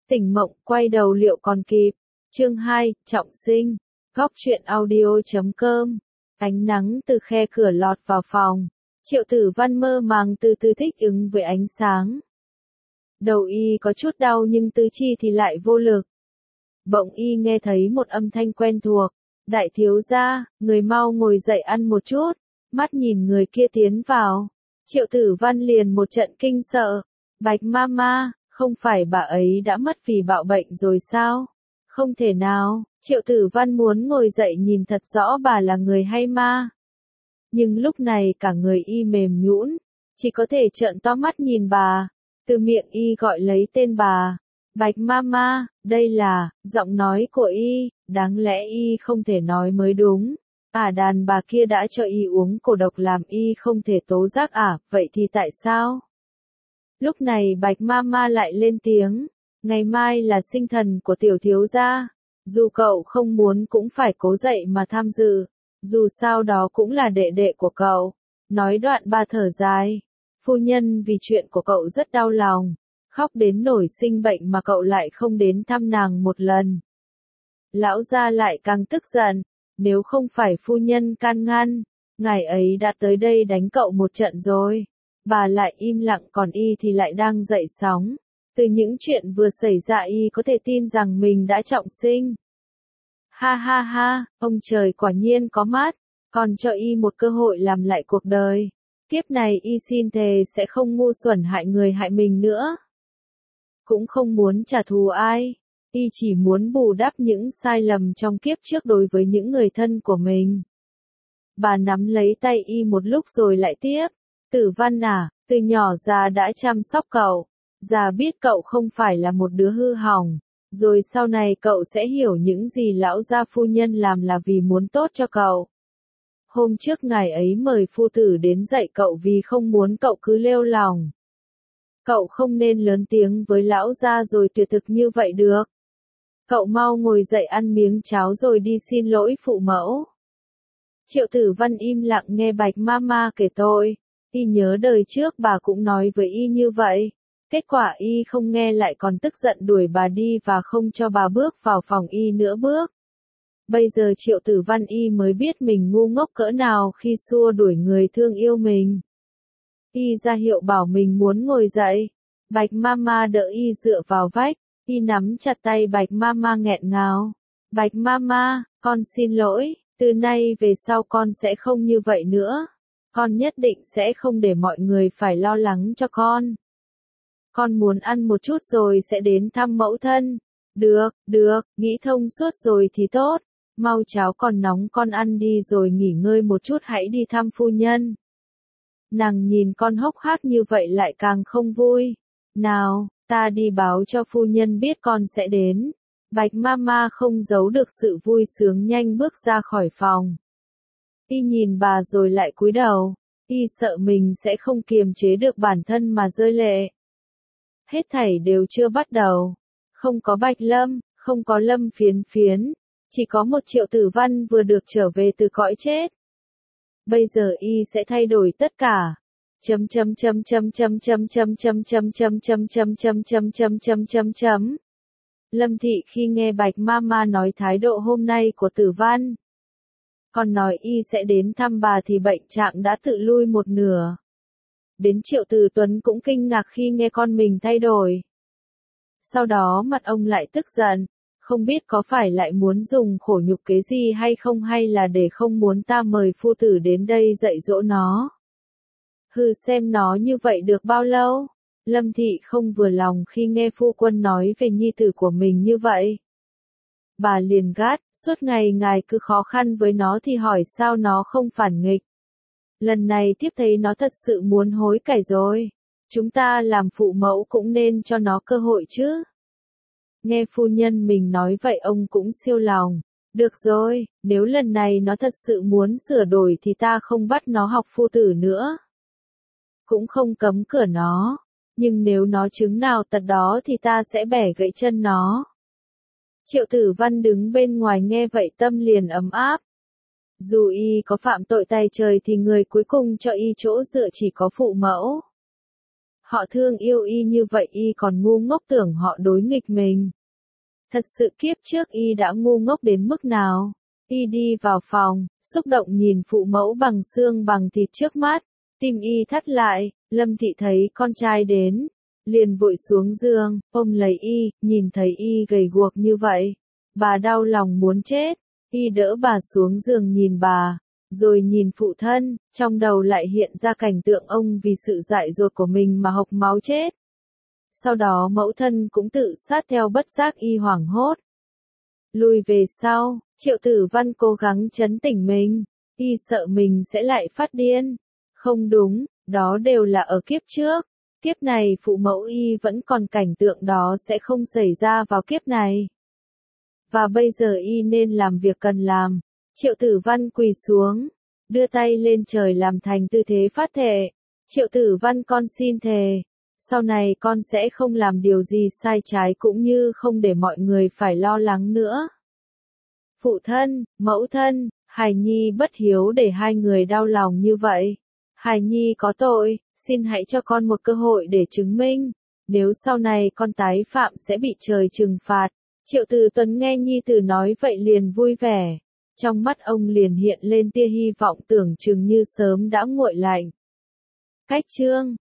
Tỉnh mộng, quay đầu liệu còn kịp. Chương 2, trọng sinh. Góc truyện audio.com. Ánh nắng từ khe cửa lọt vào phòng. Triệu Tử Văn mơ màng từ từ thích ứng với ánh sáng. Đầu y có chút đau nhưng tứ chi thì lại vô lực. Bỗng y nghe thấy một âm thanh quen thuộc. Đại thiếu gia, người mau ngồi dậy ăn một chút. Mắt nhìn người kia tiến vào. Triệu Tử Văn liền một trận kinh sợ. Bạch Mama, không phải bà ấy đã mất vì bạo bệnh rồi sao? Không thể nào, Triệu Tử Văn muốn ngồi dậy nhìn thật rõ bà là người hay ma. Nhưng lúc này cả người y mềm nhũn, chỉ có thể trợn to mắt nhìn bà. Từ miệng y gọi lấy tên bà. Bạch Mama, đây là, giọng nói của y, đáng lẽ y không thể nói mới đúng. Đàn bà kia đã cho y uống cổ độc làm y không thể tố giác vậy thì tại sao? Lúc này Bạch Mama lại lên tiếng, ngày mai là sinh thần của tiểu thiếu gia, dù cậu không muốn cũng phải cố dậy mà tham dự, dù sao đó cũng là đệ đệ của cậu. Nói đoạn bà thở dài, phu nhân vì chuyện của cậu rất đau lòng, khóc đến nổi sinh bệnh mà cậu lại không đến thăm nàng một lần. Lão gia lại càng tức giận, nếu không phải phu nhân can ngăn, ngài ấy đã tới đây đánh cậu một trận rồi. Bà lại im lặng còn y thì lại đang dậy sóng. Từ những chuyện vừa xảy ra y có thể tin rằng mình đã trọng sinh. Ha ha ha, ông trời quả nhiên có mắt, còn cho y một cơ hội làm lại cuộc đời. Kiếp này y xin thề sẽ không ngu xuẩn hại người hại mình nữa. Cũng không muốn trả thù ai, y chỉ muốn bù đắp những sai lầm trong kiếp trước đối với những người thân của mình. Bà nắm lấy tay y một lúc rồi lại tiếp. Tử Văn từ nhỏ già đã chăm sóc cậu, già biết cậu không phải là một đứa hư hỏng, rồi sau này cậu sẽ hiểu những gì lão gia phu nhân làm là vì muốn tốt cho cậu. Hôm trước ngài ấy mời phu tử đến dạy cậu vì không muốn cậu cứ lêu lỏng. Cậu không nên lớn tiếng với lão gia rồi tuyệt thực như vậy được. Cậu mau ngồi dậy ăn miếng cháo rồi đi xin lỗi phụ mẫu. Triệu Tử Văn im lặng nghe Bạch Mama kể tội. Y nhớ đời trước bà cũng nói với y như vậy. Kết quả y không nghe lại còn tức giận đuổi bà đi và không cho bà bước vào phòng y nữa bước. Bây giờ Triệu Tử Văn y mới biết mình ngu ngốc cỡ nào khi xua đuổi người thương yêu mình. Y ra hiệu bảo mình muốn ngồi dậy. Bạch Mama đỡ y dựa vào vách. Y nắm chặt tay Bạch Mama nghẹn ngào. Bạch Mama, con xin lỗi, từ nay về sau con sẽ không như vậy nữa. Con nhất định sẽ không để mọi người phải lo lắng cho con. Con muốn ăn một chút rồi sẽ đến thăm mẫu thân. Được, nghĩ thông suốt rồi thì tốt. Mau cháo còn nóng con ăn đi rồi nghỉ ngơi một chút hãy đi thăm phu nhân. Nàng nhìn con hốc hác như vậy lại càng không vui. Nào, ta đi báo cho phu nhân biết con sẽ đến. Bạch Mama không giấu được sự vui sướng nhanh bước ra khỏi phòng. Y nhìn bà rồi lại cúi đầu, y sợ mình sẽ không kiềm chế được bản thân mà rơi lệ. Hết thảy đều chưa bắt đầu. Không có Bạch Lâm, không có Lâm Phiến Phiến, chỉ có một Triệu Tử Văn vừa được trở về từ cõi chết. Bây giờ y sẽ thay đổi tất cả. Lâm Thị khi nghe Bạch Mama nói thái độ hôm nay của Tử Văn, còn nói y sẽ đến thăm bà thì bệnh trạng đã tự lui một nửa. Đến Triệu Tử Tuấn cũng kinh ngạc khi nghe con mình thay đổi. Sau đó mặt ông lại tức giận, không biết có phải lại muốn dùng khổ nhục kế gì hay không hay là để không muốn ta mời phu tử đến đây dạy dỗ nó. Xem nó như vậy được bao lâu? Lâm Thị không vừa lòng khi nghe phu quân nói về nhi tử của mình như vậy. Bà liền gắt, suốt ngày ngài cứ khó khăn với nó thì hỏi sao nó không phản nghịch. Lần này thiếp thấy nó thật sự muốn hối cải rồi. Chúng ta làm phụ mẫu cũng nên cho nó cơ hội chứ. Nghe phu nhân mình nói vậy ông cũng siêu lòng. Được rồi, nếu lần này nó thật sự muốn sửa đổi thì ta không bắt nó học phu tử nữa. Cũng không cấm cửa nó. Nhưng nếu nó chứng nào tật đó thì ta sẽ bẻ gãy chân nó. Triệu Tử Văn đứng bên ngoài nghe vậy tâm liền ấm áp. Dù y có phạm tội tay trời thì người cuối cùng cho y chỗ dựa chỉ có phụ mẫu. Họ thương yêu y như vậy y còn ngu ngốc tưởng họ đối nghịch mình. Thật sự kiếp trước y đã ngu ngốc đến mức nào? Y đi vào phòng, xúc động nhìn phụ mẫu bằng xương bằng thịt trước mắt, tim y thắt lại, Lâm Thị thấy con trai đến, liền vội xuống giường, ôm lấy y, nhìn thấy y gầy guộc như vậy, bà đau lòng muốn chết, y đỡ bà xuống giường nhìn bà, rồi nhìn phụ thân, trong đầu lại hiện ra cảnh tượng ông vì sự dại dột của mình mà hộc máu chết. Sau đó mẫu thân cũng tự sát theo bất giác y hoảng hốt. Lùi về sau, Triệu Tử Văn cố gắng trấn tĩnh mình, y sợ mình sẽ lại phát điên. Không đúng, đó đều là ở kiếp trước. Kiếp này phụ mẫu y vẫn còn cảnh tượng đó sẽ không xảy ra vào kiếp này. Và bây giờ y nên làm việc cần làm. Triệu Tử Văn quỳ xuống, đưa tay lên trời làm thành tư thế phát thệ. Triệu Tử Văn con xin thề. Sau này con sẽ không làm điều gì sai trái cũng như không để mọi người phải lo lắng nữa. Phụ thân, mẫu thân, hài nhi bất hiếu để hai người đau lòng như vậy. Hài nhi có tội, xin hãy cho con một cơ hội để chứng minh. Nếu sau này con tái phạm sẽ bị trời trừng phạt. Triệu Tử Tuấn nghe nhi tử nói vậy liền vui vẻ. Trong mắt ông liền hiện lên tia hy vọng tưởng chừng như sớm đã nguội lạnh. Cách chương